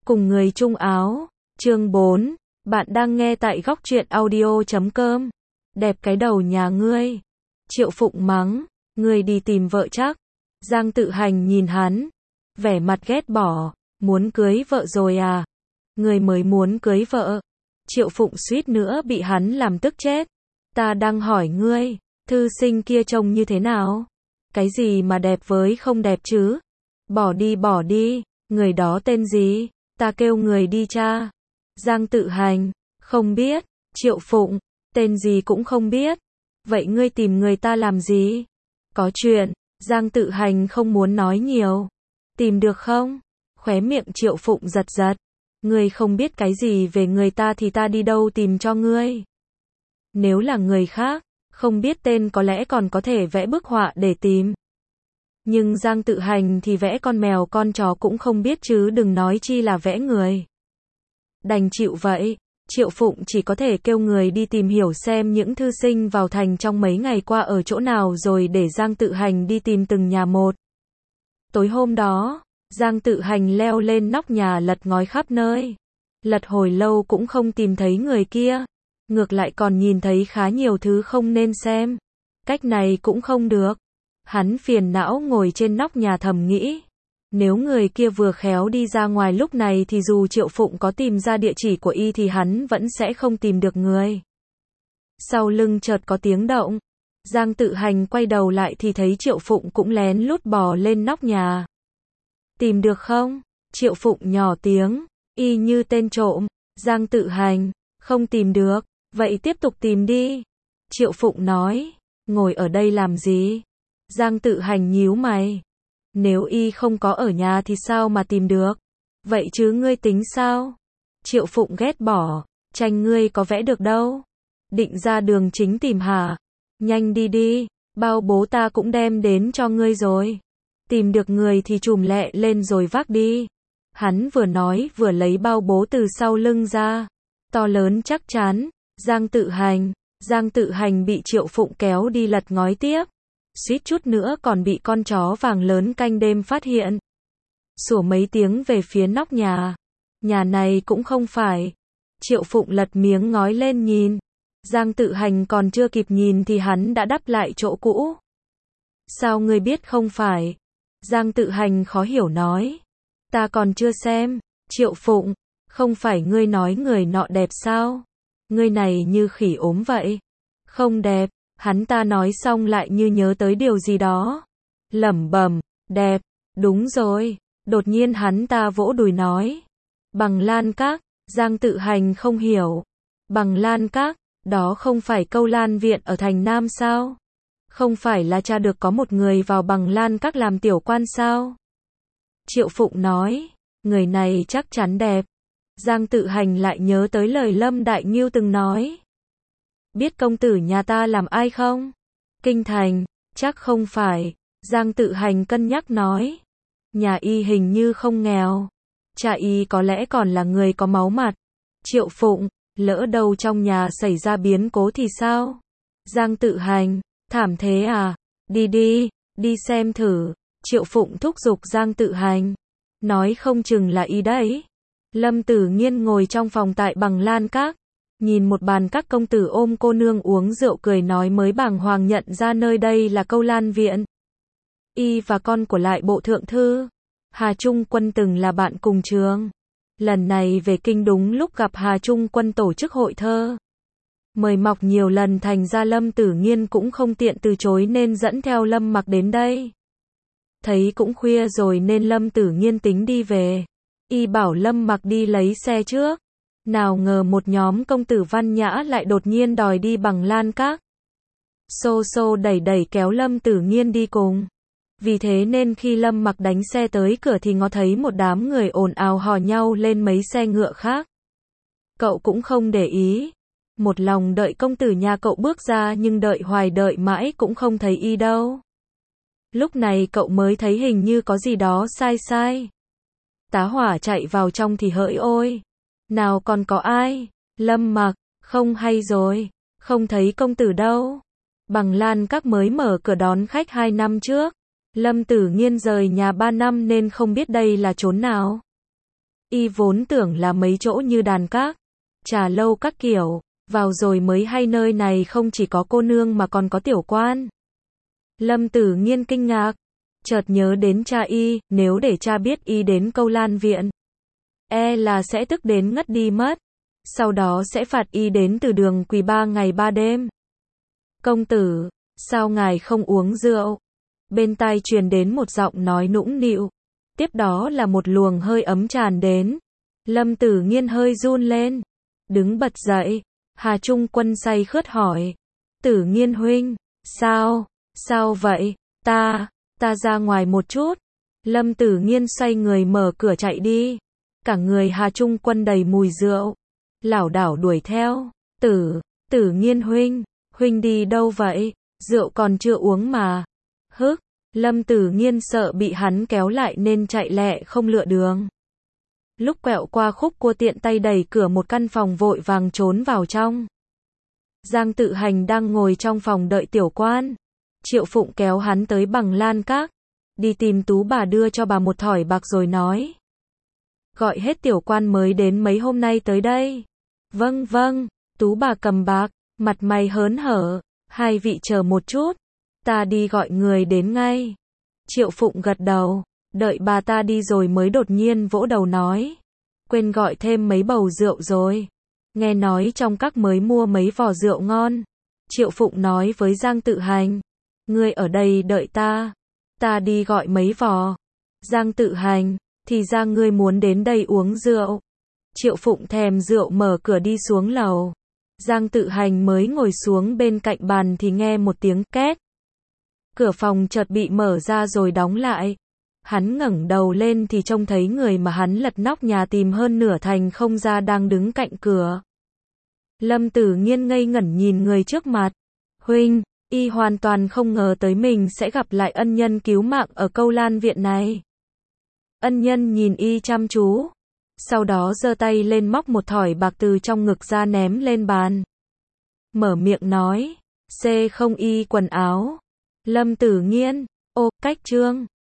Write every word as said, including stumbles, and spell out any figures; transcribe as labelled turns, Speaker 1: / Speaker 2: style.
Speaker 1: Cùng người chung áo, chương bốn, bạn đang nghe tại góc truyện audio chấm com. Đẹp cái đầu nhà ngươi. Triệu Phụng mắng, ngươi đi tìm vợ chắc. Giang Tự Hành nhìn hắn, vẻ mặt ghét bỏ, muốn cưới vợ rồi à? Ngươi mới muốn cưới vợ. Triệu Phụng suýt nữa bị hắn làm tức chết. Ta đang hỏi ngươi, thư sinh kia trông như thế nào? Cái gì mà đẹp với không đẹp chứ? Bỏ đi bỏ đi, người đó tên gì? Ta kêu người đi tra. Giang Tự Hành, không biết. Triệu Phụng, tên gì cũng không biết. Vậy ngươi tìm người ta làm gì? Có chuyện. Giang Tự Hành không muốn nói nhiều. Tìm được không? Khóe miệng Triệu Phụng giật giật. Ngươi không biết cái gì về người ta thì ta đi đâu tìm cho ngươi? Nếu là người khác, không biết tên có lẽ còn có thể vẽ bức họa để tìm. Nhưng Giang Tự Hành thì vẽ con mèo con chó cũng không biết chứ đừng nói chi là vẽ người. Đành chịu vậy, Triệu Phụng chỉ có thể kêu người đi tìm hiểu xem những thư sinh vào thành trong mấy ngày qua ở chỗ nào rồi để Giang Tự Hành đi tìm từng nhà một. Tối hôm đó, Giang Tự Hành leo lên nóc nhà lật ngói khắp nơi. Lật hồi lâu cũng không tìm thấy người kia. Ngược lại còn nhìn thấy khá nhiều thứ không nên xem. Cách này cũng không được. Hắn phiền não ngồi trên nóc nhà thầm nghĩ. Nếu người kia vừa khéo đi ra ngoài lúc này thì dù Triệu Phụng có tìm ra địa chỉ của y thì hắn vẫn sẽ không tìm được người. Sau lưng chợt có tiếng động. Giang Tự Hành quay đầu lại thì thấy Triệu Phụng cũng lén lút bò lên nóc nhà. Tìm được không? Triệu Phụng nhỏ tiếng, y như tên trộm. Giang Tự Hành, không tìm được, vậy tiếp tục tìm đi. Triệu Phụng nói, ngồi ở đây làm gì? Giang Tự Hành nhíu mày. Nếu y không có ở nhà thì sao mà tìm được? Vậy chứ ngươi tính sao? Triệu Phụng ghét bỏ, tranh ngươi có vẽ được đâu. Định ra đường chính tìm hả? Nhanh đi đi, bao bố ta cũng đem đến cho ngươi rồi. Tìm được người thì chùm lẹ lên rồi vác đi. Hắn vừa nói vừa lấy bao bố từ sau lưng ra. To lớn chắc chắn. Giang Tự Hành. Giang Tự Hành bị Triệu Phụng kéo đi lật ngói tiếp. Suýt chút nữa còn bị con chó vàng lớn canh đêm phát hiện. Sủa mấy tiếng về phía nóc nhà. Nhà này cũng không phải. Triệu Phụng lật miếng ngói lên nhìn. Giang Tự Hành còn chưa kịp nhìn thì hắn đã đắp lại chỗ cũ. Sao ngươi biết không phải? Giang Tự Hành khó hiểu nói. Ta còn chưa xem. Triệu Phụng, không phải ngươi nói người nọ đẹp sao? Ngươi này như khỉ ốm vậy. Không đẹp. Hắn ta nói xong lại như nhớ tới điều gì đó. Lẩm bẩm, đẹp, đúng rồi. Đột nhiên hắn ta vỗ đùi nói. Bằng Lan Các. Giang Tự Hành không hiểu. Bằng Lan Các, đó không phải Câu Lan Viện ở thành Nam sao? Không phải là cha được có một người vào Bằng Lan Các làm tiểu quan sao? Triệu Phụng nói, người này chắc chắn đẹp. Giang Tự Hành lại nhớ tới lời Lâm Đại Ngưu từng nói. Biết công tử nhà ta làm ai không? Kinh thành, chắc không phải. Giang Tự Hành cân nhắc nói. Nhà y hình như không nghèo. Cha y có lẽ còn là người có máu mặt. Triệu Phụng, lỡ đâu trong nhà xảy ra biến cố thì sao? Giang Tự Hành, thảm thế à? Đi đi, đi xem thử. Triệu Phụng thúc giục Giang Tự Hành. Nói không chừng là y đấy. Lâm Tử Nghiên ngồi trong phòng tại Bằng Lan Các. Nhìn một bàn các công tử ôm cô nương uống rượu cười nói mới bàng hoàng nhận ra nơi đây là Câu Lan Viện. Y và con của lại bộ thượng thư. Hà Trung Quân từng là bạn cùng trường. Lần này về kinh đúng lúc gặp Hà Trung Quân tổ chức hội thơ. Mời mọc nhiều lần thành ra Lâm Tử Nghiên cũng không tiện từ chối nên dẫn theo Lâm Mặc đến đây. Thấy cũng khuya rồi nên Lâm Tử Nghiên tính đi về. Y bảo Lâm Mặc đi lấy xe trước. Nào ngờ một nhóm công tử văn nhã lại đột nhiên đòi đi Bằng Lan Các. Xô xô đẩy đẩy kéo Lâm Tử Nghiên đi cùng. Vì thế nên khi Lâm Mặc đánh xe tới cửa thì ngó thấy một đám người ồn ào hò nhau lên mấy xe ngựa khác. Cậu cũng không để ý. Một lòng đợi công tử nhà cậu bước ra nhưng đợi hoài đợi mãi cũng không thấy y đâu. Lúc này cậu mới thấy hình như có gì đó sai sai. Tá hỏa chạy vào trong thì hỡi ôi. Nào còn có ai? Lâm Mặc, không hay rồi. Không thấy công tử đâu. Bằng Lan Các mới mở cửa đón khách hai năm trước. Lâm Tử Nghiên rời nhà ba năm nên không biết đây là chốn nào. Y vốn tưởng là mấy chỗ như đàn các, trà lâu các kiểu, vào rồi mới hay nơi này không chỉ có cô nương mà còn có tiểu quan. Lâm Tử Nghiên kinh ngạc, chợt nhớ đến cha Y, nếu để cha biết Y đến Câu Lan viện, e là sẽ tức đến ngất đi mất, sau đó sẽ phạt Y đến từ đường quỳ ba ngày ba đêm. Công tử, sao ngài không uống rượu? Bên tai truyền đến một giọng nói nũng nịu, tiếp đó là một luồng hơi ấm tràn đến. Lâm Tử Nghiên hơi run lên, đứng bật dậy. Hà Trung Quân say khướt hỏi, Tử Nghiên huynh, sao, sao vậy, ta, ta ra ngoài một chút. Lâm Tử Nghiên xoay người mở cửa chạy đi, cả người Hà Trung Quân đầy mùi rượu, lảo đảo đuổi theo, tử, Tử Nghiên huynh, huynh đi đâu vậy, rượu còn chưa uống mà. Hức, Lâm Tử Nghiên sợ bị hắn kéo lại nên chạy lẹ không lựa đường. Lúc quẹo qua khúc cua tiện tay đẩy cửa một căn phòng vội vàng trốn vào trong. Giang Tự Hành đang ngồi trong phòng đợi tiểu quan. Triệu Phụng kéo hắn tới bằng lan các, đi tìm Tú bà đưa cho bà một thỏi bạc rồi nói. Gọi hết tiểu quan mới đến mấy hôm nay tới đây. Vâng vâng, Tú bà cầm bạc, mặt mày hớn hở, hai vị chờ một chút, ta đi gọi người đến ngay. Triệu Phụng gật đầu, đợi bà ta đi rồi mới đột nhiên vỗ đầu nói. Quên gọi thêm mấy bầu rượu rồi. Nghe nói trong các mới mua mấy vò rượu ngon. Triệu Phụng nói với Giang Tự Hành. Ngươi ở đây đợi ta. Ta đi gọi mấy vò. Giang Tự Hành, thì ra ngươi muốn đến đây uống rượu. Triệu Phụng thèm rượu mở cửa đi xuống lầu. Giang Tự Hành mới ngồi xuống bên cạnh bàn thì nghe một tiếng két. Cửa phòng chợt bị mở ra rồi đóng lại. Hắn ngẩng đầu lên thì trông thấy người mà hắn lật nóc nhà tìm hơn nửa thành không ra đang đứng cạnh cửa. Lâm Tử Nghiên ngây ngẩn nhìn người trước mặt. Huynh, y hoàn toàn không ngờ tới mình sẽ gặp lại ân nhân cứu mạng ở Câu Lan viện này. Ân nhân nhìn y chăm chú, sau đó giơ tay lên móc một thỏi bạc từ trong ngực ra ném lên bàn. Mở miệng nói, C không y quần áo. Lâm Tử Nghiên, ô, cách trương.